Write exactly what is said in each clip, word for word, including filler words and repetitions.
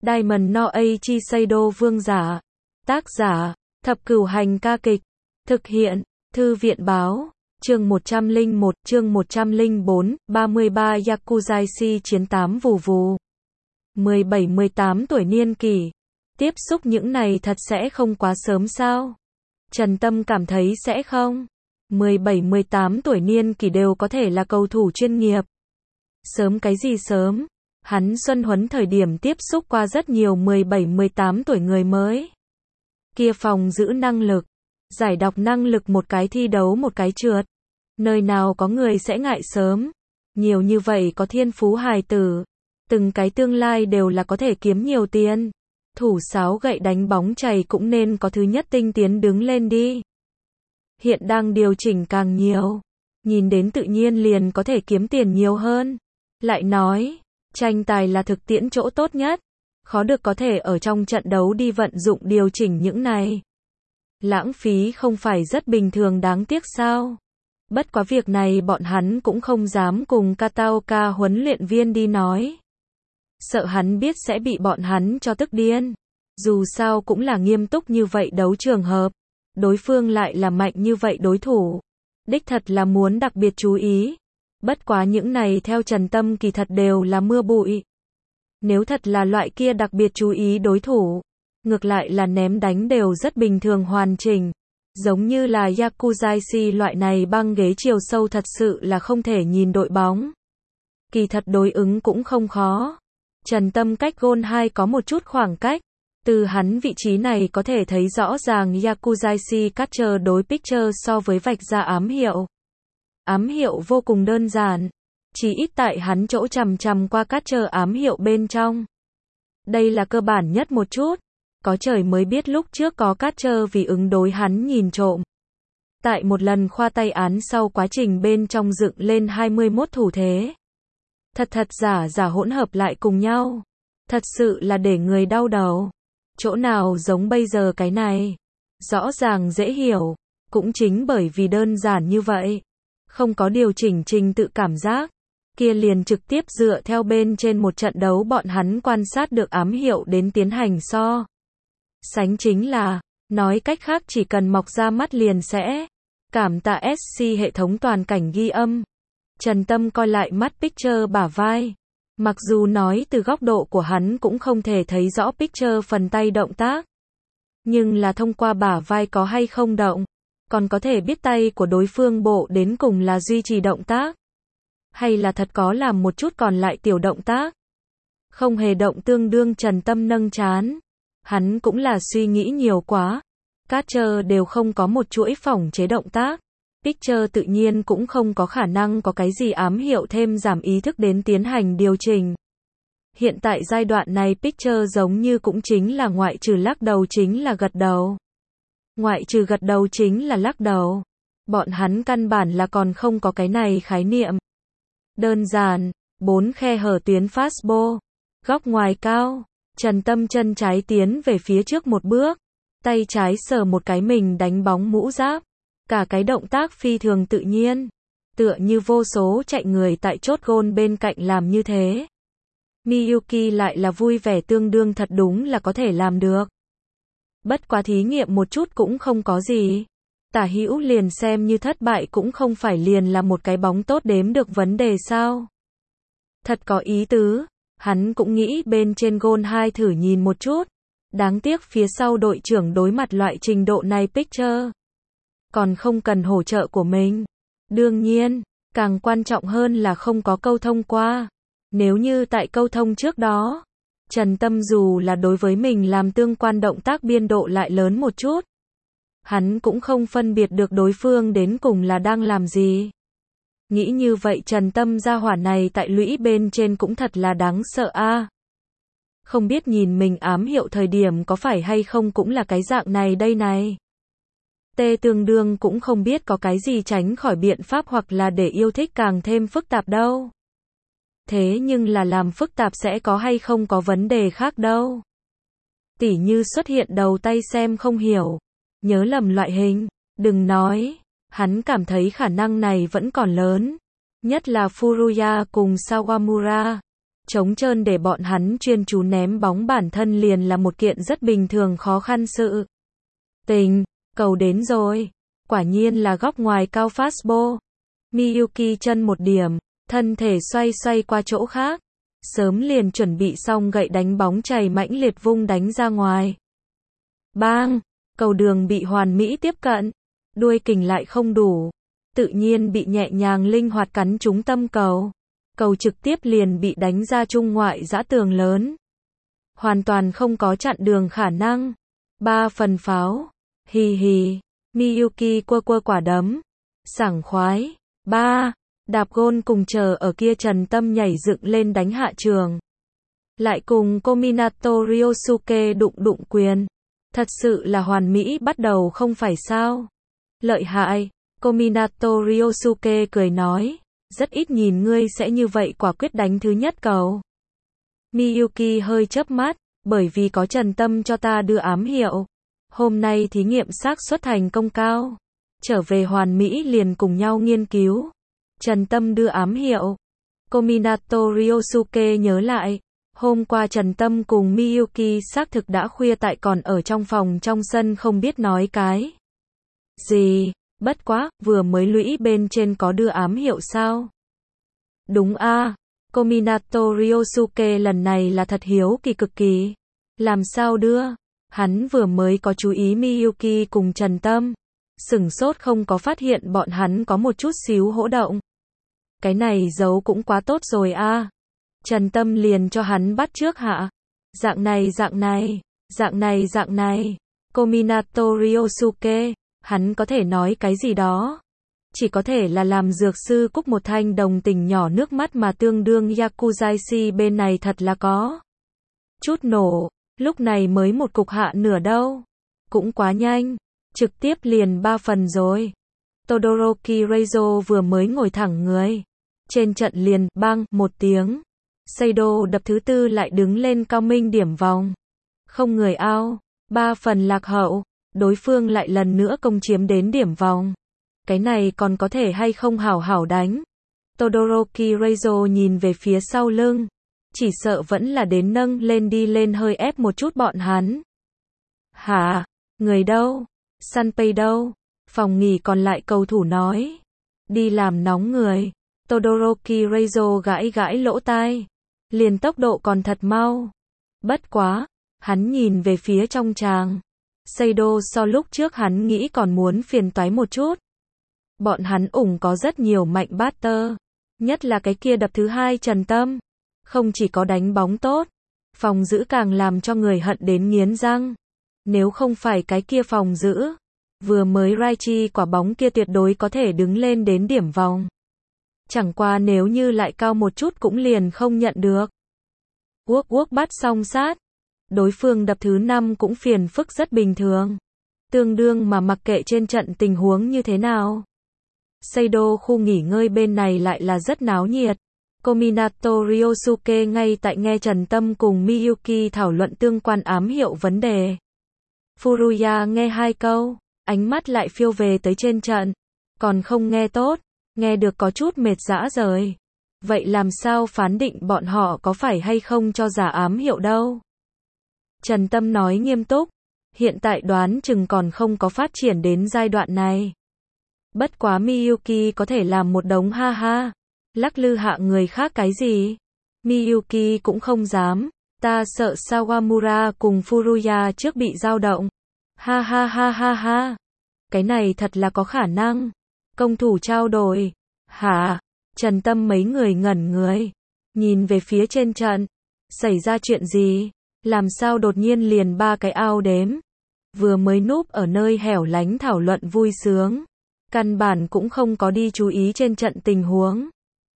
Diamond no Eiichi Seido Vương giả. Tác giả, Thập Cửu Hành ca kịch. Thực hiện, Thư viện báo. Chương một trăm lẻ một, chương một trăm lẻ bốn, ba mươi ba Yakuzaishi chiến tám vù vù. mười bảy mười tám tuổi niên kỷ. Tiếp xúc những này thật sẽ không quá sớm sao? Trần Tâm cảm thấy sẽ không. mười bảy mười tám tuổi niên kỷ đều có thể là cầu thủ chuyên nghiệp. Sớm cái gì sớm? Hắn xuân huấn thời điểm tiếp xúc qua rất nhiều mười bảy mười tám tuổi người mới. Kia phòng giữ năng lực, giải đọc năng lực một cái thi đấu một cái trượt. Nơi nào có người sẽ ngại sớm. Nhiều như vậy có thiên phú hài tử. Từng cái tương lai đều là có thể kiếm nhiều tiền. Thủ sáo gậy đánh bóng chày cũng nên có thứ nhất tinh tiến đứng lên đi. Hiện đang điều chỉnh càng nhiều. Nhìn đến tự nhiên liền có thể kiếm tiền nhiều hơn. Lại nói, tranh tài là thực tiễn chỗ tốt nhất. Khó được có thể ở trong trận đấu đi vận dụng điều chỉnh những này. Lãng phí không phải rất bình thường đáng tiếc sao? Bất quá việc này bọn hắn cũng không dám cùng Kataoka huấn luyện viên đi nói. Sợ hắn biết sẽ bị bọn hắn cho tức điên. Dù sao cũng là nghiêm túc như vậy đấu trường hợp. Đối phương lại là mạnh như vậy đối thủ. Đích thật là muốn đặc biệt chú ý. Bất quá những này theo Trần Tâm kỳ thật đều là mưa bụi. Nếu thật là loại kia đặc biệt chú ý đối thủ, ngược lại là ném đánh đều rất bình thường hoàn chỉnh. Giống như là Yakuzaishi loại này băng ghế chiều sâu thật sự là không thể nhìn đội bóng. Kỳ thật đối ứng cũng không khó. Trần Tâm cách gôn hai có một chút khoảng cách. Từ hắn vị trí này có thể thấy rõ ràng Yakuzaishi catcher đối pitcher so với vạch ra ám hiệu. Ám hiệu vô cùng đơn giản. Chỉ ít tại hắn chỗ chằm chằm qua catcher ám hiệu bên trong. Đây là cơ bản nhất một chút. Có trời mới biết lúc trước có catcher vì ứng đối hắn nhìn trộm. Tại một lần khoa tay án sau quá trình bên trong dựng lên hai mươi mốt thủ thế. Thật thật giả giả hỗn hợp lại cùng nhau. Thật sự là để người đau đầu. Chỗ nào giống bây giờ cái này. Rõ ràng dễ hiểu. Cũng chính bởi vì đơn giản như vậy. Không có điều chỉnh trình tự cảm giác. Kia liền trực tiếp dựa theo bên trên một trận đấu bọn hắn quan sát được ám hiệu đến tiến hành so. Sánh chính là, nói cách khác chỉ cần mọc ra mắt liền sẽ. Cảm tạ ét xê hệ thống toàn cảnh ghi âm. Trần Tâm coi lại mắt pitcher bả vai. Mặc dù nói từ góc độ của hắn cũng không thể thấy rõ pitcher phần tay động tác. Nhưng là thông qua bả vai có hay không động. Còn có thể biết tay của đối phương bộ đến cùng là duy trì động tác. Hay là thật có làm một chút còn lại tiểu động tác. Không hề động tương đương Trần Tâm nâng trán. Hắn cũng là suy nghĩ nhiều quá. Catcher đều không có một chuỗi phỏng chế động tác. Pitcher tự nhiên cũng không có khả năng có cái gì ám hiệu thêm giảm ý thức đến tiến hành điều chỉnh. Hiện tại giai đoạn này pitcher giống như cũng chính là ngoại trừ lắc đầu chính là gật đầu. Ngoại trừ gật đầu chính là lắc đầu. Bọn hắn căn bản là còn không có cái này khái niệm. Đơn giản, bốn khe hở tuyến fastball. Góc ngoài cao. Trần Tâm chân trái tiến về phía trước một bước. Tay trái sờ một cái mình đánh bóng mũ giáp. Cả cái động tác phi thường tự nhiên. Tựa như vô số chạy người tại chốt gôn bên cạnh làm như thế. Miyuki lại là vui vẻ tương đương thật đúng là có thể làm được. Bất quá thí nghiệm một chút cũng không có gì. Tả hữu liền xem như thất bại cũng không phải liền là một cái bóng tốt đếm được vấn đề sao. Thật có ý tứ. Hắn cũng nghĩ bên trên gôn hai thử nhìn một chút. Đáng tiếc phía sau đội trưởng đối mặt loại trình độ này pitcher. Còn không cần hỗ trợ của mình. Đương nhiên, càng quan trọng hơn là không có câu thông qua. Nếu như tại câu thông trước đó, Trần Tâm dù là đối với mình làm tương quan động tác biên độ lại lớn một chút. Hắn cũng không phân biệt được đối phương đến cùng là đang làm gì. Nghĩ như vậy Trần Tâm gia hỏa này tại lũy bên trên cũng thật là đáng sợ a. Không biết nhìn mình ám hiệu thời điểm có phải hay không cũng là cái dạng này đây này. Tê tương đương cũng không biết có cái gì tránh khỏi biện pháp hoặc là để yêu thích càng thêm phức tạp đâu. Thế nhưng là làm phức tạp sẽ có hay không có vấn đề khác đâu. Tỉ như xuất hiện đầu tay xem không hiểu. Nhớ lầm loại hình. Đừng nói. Hắn cảm thấy khả năng này vẫn còn lớn. Nhất là Furuya cùng Sawamura. Trống trơn để bọn hắn chuyên chú ném bóng bản thân liền là một kiện rất bình thường khó khăn sự tình. Cầu đến rồi. Quả nhiên là góc ngoài cao fastball. Miyuki chân một điểm, thân thể xoay xoay qua chỗ khác. Sớm liền chuẩn bị xong gậy đánh bóng chày mãnh liệt vung đánh ra ngoài. Bang! Cầu đường bị hoàn mỹ tiếp cận. Đuôi kình lại không đủ. Tự nhiên bị nhẹ nhàng linh hoạt cắn trúng tâm cầu. Cầu trực tiếp liền bị đánh ra trung ngoại giã tường lớn. Hoàn toàn không có chặn đường khả năng. Ba phần pháo. Hì hì. Miyuki quơ quơ quả đấm. Sảng khoái. Ba. Đạp gôn cùng chờ ở kia Trần Tâm nhảy dựng lên đánh hạ trường. Lại cùng Kominato Ryosuke đụng đụng quyền. Thật sự là hoàn mỹ bắt đầu không phải sao. Lợi hại. Kominato Ryosuke cười nói. Rất ít nhìn ngươi sẽ như vậy quả quyết đánh thứ nhất cầu. Miyuki hơi chớp mắt, bởi vì có Trần Tâm cho ta đưa ám hiệu. Hôm nay thí nghiệm xác suất thành công cao. Trở về hoàn mỹ liền cùng nhau nghiên cứu. Trần Tâm đưa ám hiệu. Kominato Ryosuke nhớ lại. Hôm qua Trần Tâm cùng Miyuki xác thực đã khuya tại còn ở trong phòng trong sân không biết nói cái gì. Bất quá, vừa mới lũy bên trên có đưa ám hiệu sao? Đúng a. À. Kominato Ryosuke lần này là thật hiếu kỳ cực kỳ. Làm sao đưa? Hắn vừa mới có chú ý Miyuki cùng Trần Tâm. Sửng sốt không có phát hiện bọn hắn có một chút xíu hỗ động. Cái này giấu cũng quá tốt rồi a. À. Trần Tâm liền cho hắn bắt trước hạ. Dạng này dạng này, dạng này dạng này. Kominato Ryosuke. Hắn có thể nói cái gì đó. Chỉ có thể là làm dược sư cúc một thanh đồng tình nhỏ nước mắt mà tương đương Yakuzaishi bên này thật là có chút nổ. Lúc này mới một cục hạ nửa đâu. Cũng quá nhanh. Trực tiếp liền ba phần rồi. Todoroki Reizo vừa mới ngồi thẳng người. Trên trận liền, bang, một tiếng. Seido đập thứ tư lại đứng lên cao minh điểm vòng. Không người ao. Ba phần lạc hậu. Đối phương lại lần nữa công chiếm đến điểm vòng. Cái này còn có thể hay không hảo hảo đánh. Todoroki Reizo nhìn về phía sau lưng. Chỉ sợ vẫn là đến nâng lên đi lên hơi ép một chút bọn hắn. Hả? Người đâu? Sanpei đâu? Phòng nghỉ còn lại cầu thủ nói. Đi làm nóng người. Todoroki Reizo gãi gãi lỗ tai. Liền tốc độ còn thật mau. Bất quá. Hắn nhìn về phía trong tràng. Seido so lúc trước hắn nghĩ còn muốn phiền toái một chút. Bọn hắn ủng có rất nhiều mạnh batter. Nhất là cái kia đập thứ hai Trần Tâm. Không chỉ có đánh bóng tốt. Phòng giữ càng làm cho người hận đến nghiến răng. Nếu không phải cái kia phòng giữ. Vừa mới Raichi quả bóng kia tuyệt đối có thể đứng lên đến điểm vòng. Chẳng qua nếu như lại cao một chút cũng liền không nhận được. Uốc uốc bắt song sát. Đối phương đập thứ năm cũng phiền phức rất bình thường. Tương đương mà mặc kệ trên trận tình huống như thế nào. Seido khu nghỉ ngơi bên này lại là rất náo nhiệt. Kominato Ryosuke ngay tại nghe Trần Tâm cùng Miyuki thảo luận tương quan ám hiệu vấn đề. Furuya nghe hai câu, ánh mắt lại phiêu về tới trên trận. Còn không nghe tốt, nghe được có chút mệt rã rời. Vậy làm sao phán định bọn họ có phải hay không cho giả ám hiệu đâu? Trần Tâm nói nghiêm túc, hiện tại đoán chừng còn không có phát triển đến giai đoạn này. Bất quá Miyuki có thể làm một đống ha ha, lắc lư hạ người khác cái gì? Miyuki cũng không dám, ta sợ Sawamura cùng Furuya trước bị dao động. Ha ha ha ha ha, cái này thật là có khả năng. Công thủ trao đổi, hả? Trần Tâm mấy người ngẩn người, nhìn về phía trên trận, xảy ra chuyện gì? Làm sao đột nhiên liền ba cái ao đếm? Vừa mới núp ở nơi hẻo lánh thảo luận vui sướng. Căn bản cũng không có đi chú ý trên trận tình huống.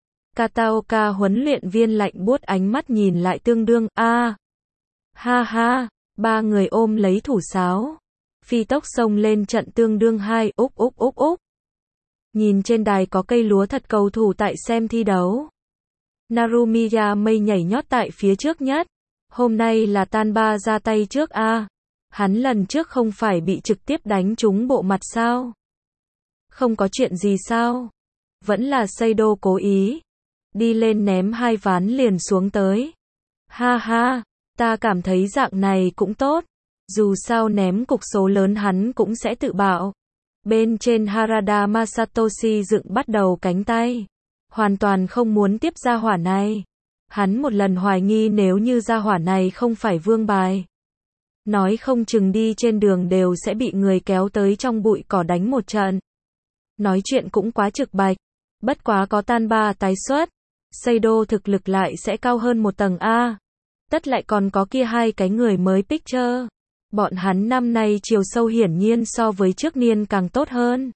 Kataoka huấn luyện viên lạnh buốt ánh mắt nhìn lại tương đương, a à, ha ha, ba người ôm lấy thủ sáo. Phi tốc xông lên trận tương đương hai, úc úc úc úc. Nhìn trên đài có cây lúa thật cầu thủ tại xem thi đấu. Narumiya mây nhảy nhót tại phía trước nhất. Hôm nay là tan ba ra tay trước a. À. Hắn lần trước không phải bị trực tiếp đánh trúng bộ mặt sao? Không có chuyện gì sao? Vẫn là Seido cố ý. đi lên ném hai ván liền xuống tới. Ha ha, ta cảm thấy dạng này cũng tốt. Dù sao ném cục số lớn hắn cũng sẽ tự bạo. Bên trên Harada Masatoshi dựng bắt đầu cánh tay. Hoàn toàn không muốn tiếp gia hỏa này. Hắn một lần hoài nghi nếu như gia hỏa này không phải vương bài. Nói không chừng đi trên đường đều sẽ bị người kéo tới trong bụi cỏ đánh một trận. Nói chuyện cũng quá trực bạch. Bất quá có tan ba tái xuất. Seido thực lực lại sẽ cao hơn một tầng A. Tất lại còn có kia hai cái người mới picture. Bọn hắn năm nay chiều sâu hiển nhiên so với trước niên càng tốt hơn.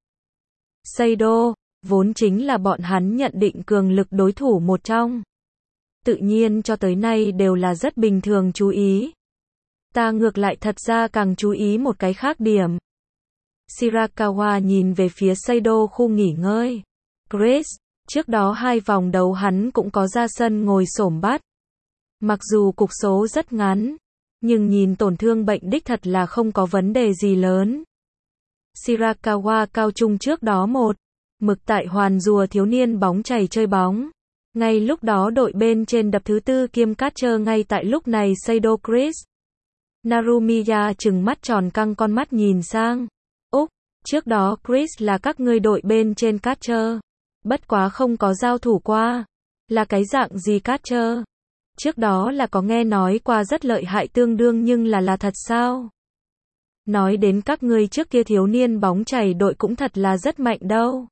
Seido, vốn chính là bọn hắn nhận định cường lực đối thủ một trong. Tự nhiên cho tới nay đều là rất bình thường chú ý. Ta ngược lại thật ra càng chú ý một cái khác điểm. Shirakawa nhìn về phía Seido khu nghỉ ngơi. Chris, trước đó hai vòng đấu hắn cũng có ra sân ngồi xổm bắt. Mặc dù cục số rất ngắn, nhưng nhìn tổn thương bệnh đích thật là không có vấn đề gì lớn. Shirakawa cao trung trước đó một mực tại Hoàn Rùa thiếu niên bóng chày chơi bóng. Ngay lúc đó đội bên trên đập thứ tư kiêm catcher ngay tại lúc này Seido Chris. Narumiya trừng mắt tròn căng con mắt nhìn sang. Úc, trước đó Chris là các ngươi đội bên trên catcher. Bất quá không có giao thủ qua. Là cái dạng gì catcher? Trước đó là có nghe nói qua rất lợi hại tương đương nhưng là là thật sao? Nói đến các ngươi trước kia thiếu niên bóng chày đội cũng thật là rất mạnh đâu.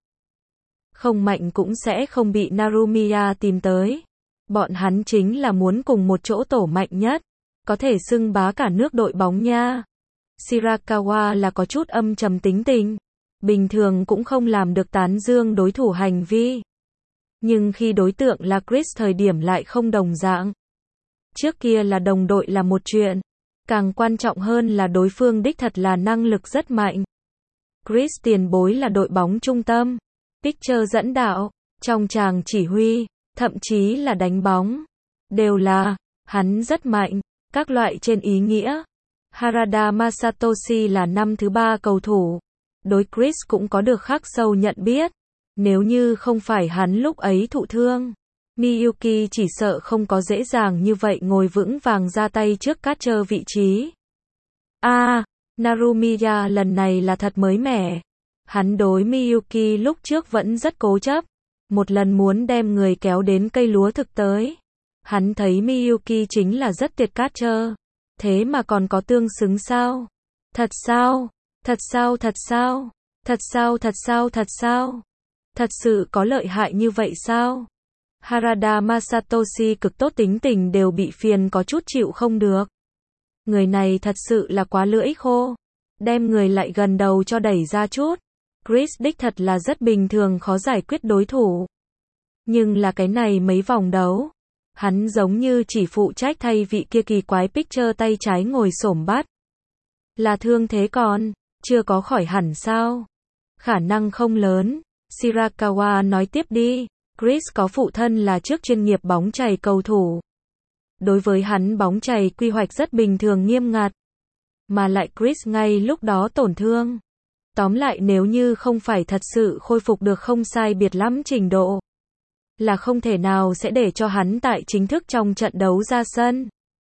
Không mạnh cũng sẽ không bị Narumiya tìm tới. Bọn hắn chính là muốn cùng một chỗ tổ mạnh nhất. Có thể xưng bá cả nước đội bóng nha. Shirakawa là có chút âm trầm tính tình. Bình thường cũng không làm được tán dương đối thủ hành vi. Nhưng khi đối tượng là Chris thời điểm lại không đồng dạng. Trước kia là đồng đội là một chuyện. Càng quan trọng hơn là đối phương đích thật là năng lực rất mạnh. Chris tiền bối là đội bóng trung tâm. Pitcher dẫn đạo, trong tràng chỉ huy, thậm chí là đánh bóng. Đều là, hắn rất mạnh, các loại trên ý nghĩa. Harada Masatoshi là năm thứ ba cầu thủ. Đối Chris cũng có được khắc sâu nhận biết. Nếu như không phải hắn lúc ấy thụ thương, Miyuki chỉ sợ không có dễ dàng như vậy ngồi vững vàng ra tay trước catcher vị trí. A, à, Narumiya lần này là thật mới mẻ. Hắn đối Miyuki lúc trước vẫn rất cố chấp, một lần muốn đem người kéo đến cây lúa thực tới. Hắn thấy Miyuki chính là rất tuyệt catcher, thế mà còn có tương xứng sao? Thật sao? Thật sao? Thật sao? Thật sao? Thật sao? Thật sao? Thật sự có lợi hại như vậy sao? Harada Masatoshi cực tốt tính tình đều bị phiền có chút chịu không được. Người này thật sự là quá lưỡi khô. Đem người lại gần đầu cho đẩy ra chút. Chris đích thật là rất bình thường khó giải quyết đối thủ. Nhưng là cái này mấy vòng đấu. Hắn giống như chỉ phụ trách thay vị kia kỳ quái pitcher tay trái ngồi xổm bắt. Là thương thế còn, chưa có khỏi hẳn sao? Khả năng không lớn. Shirakawa nói tiếp đi. Chris có phụ thân là trước chuyên nghiệp bóng chày cầu thủ. Đối với hắn bóng chày quy hoạch rất bình thường nghiêm ngặt. Mà lại Chris ngay lúc đó tổn thương. Tóm lại nếu như không phải thật sự khôi phục được không sai biệt lắm trình độ. Là không thể nào sẽ để cho hắn tại chính thức trong trận đấu ra sân.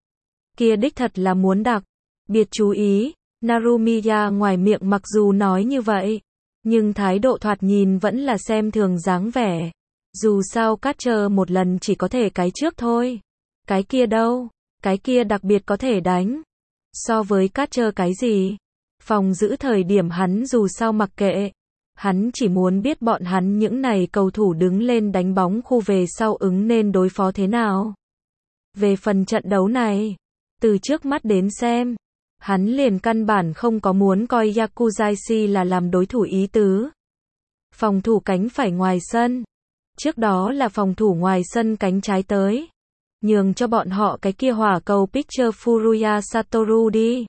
Kia đích thật là muốn đặc biệt chú ý. Narumiya ngoài miệng mặc dù nói như vậy. Nhưng thái độ thoạt nhìn vẫn là xem thường dáng vẻ. Dù sao catcher một lần chỉ có thể cái trước thôi. Cái kia đâu? Cái kia đặc biệt có thể đánh. So với catcher cái gì? Phòng giữ thời điểm hắn dù sao mặc kệ. Hắn chỉ muốn biết bọn hắn những này cầu thủ đứng lên đánh bóng khu về sau ứng nên đối phó thế nào. Về phần trận đấu này, từ trước mắt đến xem, hắn liền căn bản không có muốn coi Yakuzashi là làm đối thủ ý tứ. Phòng thủ cánh phải ngoài sân. Trước đó là phòng thủ ngoài sân cánh trái tới. Nhường cho bọn họ cái kia hỏa cầu pitcher Furuya Satoru đi.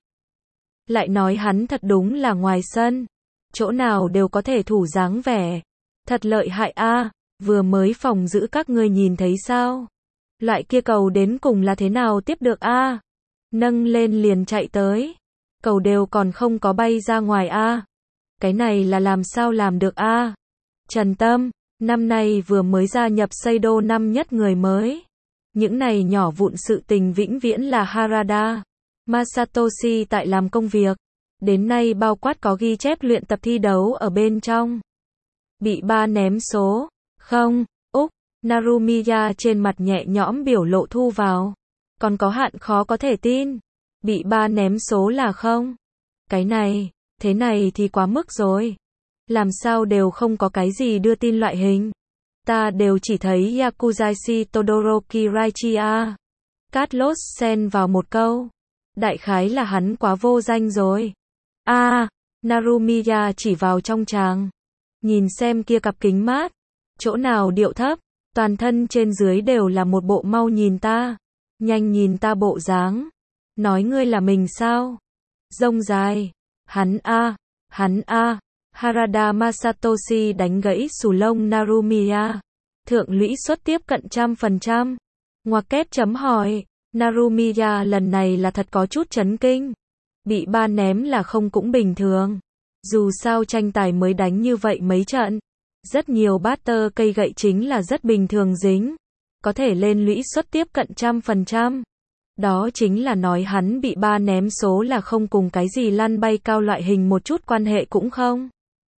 Lại nói hắn thật đúng là ngoài sân. Chỗ nào đều có thể thủ dáng vẻ. Thật lợi hại a, à, vừa mới phòng giữ các ngươi nhìn thấy sao? Loại kia cầu đến cùng là thế nào tiếp được a? À? Nâng lên liền chạy tới. Cầu đều còn không có bay ra ngoài a. À? Cái này là làm sao làm được a? À? Trần Tâm, Năm nay vừa mới gia nhập Seido năm nhất người mới. Những này nhỏ vụn sự tình vĩnh viễn là Harada Masatoshi tại làm công việc. Đến nay bao quát có ghi chép luyện tập thi đấu ở bên trong. Bị ba ném số. Không, Úc, Narumiya trên mặt nhẹ nhõm biểu lộ thu vào. Còn có hạn khó có thể tin. Bị ba ném số là không. Cái này, thế này thì quá mức rồi. Làm sao đều không có cái gì đưa tin loại hình. Ta đều chỉ thấy Yakuzashi Todoroki Raichi-a. Carlos xen vào một câu. Đại khái là hắn quá vô danh rồi. A, à, Narumiya chỉ vào trong tràng. Nhìn xem kia cặp kính mát. Chỗ nào điệu thấp, toàn thân trên dưới đều là một bộ mau nhìn ta. Nhanh nhìn ta bộ dáng. Nói ngươi là mình sao? Rông dài. Hắn a, à, hắn a. À. Harada Masatoshi đánh gãy xù lông Narumiya. Thượng lũy suất tiếp cận trăm phần trăm. Ngoặc kép chấm hỏi. Narumiya lần này là thật có chút chấn kinh. Bị ba ném là không cũng bình thường. Dù sao tranh tài mới đánh như vậy mấy trận. Rất nhiều batter cây gậy chính là rất bình thường dính. Có thể lên lũy suất tiếp cận trăm phần trăm. Đó chính là nói hắn bị ba ném số là không cùng cái gì lăn bay cao loại hình một chút quan hệ cũng không.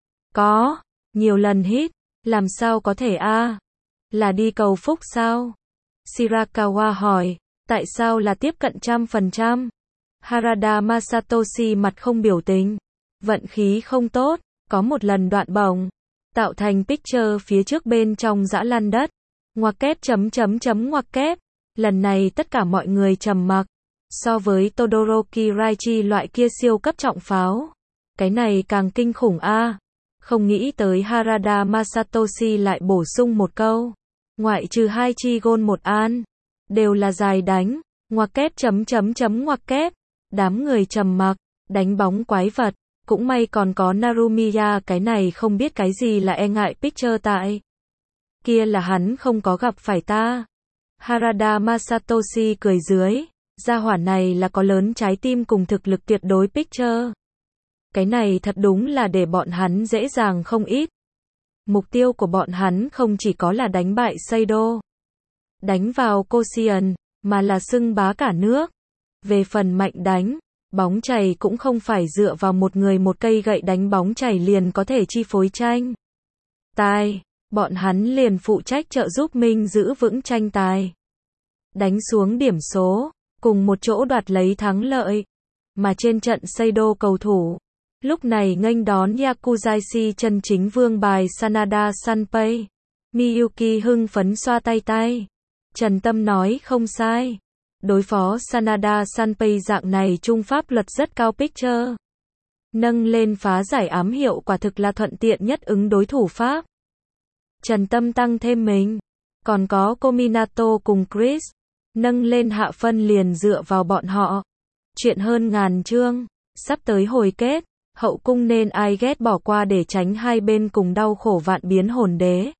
Có, nhiều lần hít, làm sao có thể a? À? Là đi cầu phúc sao? Shirakawa hỏi, tại sao là tiếp cận trăm phần trăm? Harada Masatoshi mặt không biểu tình. Vận khí không tốt, có một lần đoạn bổng. Tạo thành picture phía trước bên trong dã lăn đất. Ngoặc kép chấm chấm chấm ngoặc kép. Lần này tất cả mọi người trầm mặc. So với Todoroki Raichi loại kia siêu cấp trọng pháo. Cái này càng kinh khủng a. À. Không nghĩ tới Harada Masatoshi lại bổ sung một câu. Ngoại trừ hai chi gôn một an. Đều là dài đánh. Ngoặc kép chấm chấm chấm ngoặc kép. Đám người trầm mặc. Đánh bóng quái vật. Cũng may còn có Narumiya cái này không biết cái gì là e ngại picture tại. Kia là hắn không có gặp phải ta. Harada Masatoshi cười dưới. Gia hỏa này là có lớn trái tim cùng thực lực tuyệt đối picture. Cái này thật đúng là để bọn hắn dễ dàng không ít. Mục tiêu của bọn hắn không chỉ có là đánh bại Seido. Đánh vào Koshien, mà là xưng bá cả nước. Về phần mạnh đánh. Bóng chày cũng không phải dựa vào một người một cây gậy đánh bóng chày liền có thể chi phối tranh tài, bọn hắn liền phụ trách trợ giúp Minh giữ vững tranh tài. Đánh xuống điểm số, cùng một chỗ đoạt lấy thắng lợi. Mà trên trận Seido cầu thủ, lúc này nghênh đón Yakuzashi chân chính vương bài Sanada Sanpei. Miyuki hưng phấn xoa tay tay. Trần Tâm nói không sai. Đối phó Sanada Sanpei dạng này trung pháp luật rất cao picture. Nâng lên phá giải ám hiệu quả thực là thuận tiện nhất ứng đối thủ pháp. Trần Tâm tăng thêm mình. Còn có Kominato cùng Chris. Nâng lên hạ phân liền dựa vào bọn họ. Chuyện hơn ngàn chương. Sắp tới hồi kết. Hậu cung nên ai ghét bỏ qua để tránh hai bên cùng đau khổ vạn biến hồn đế.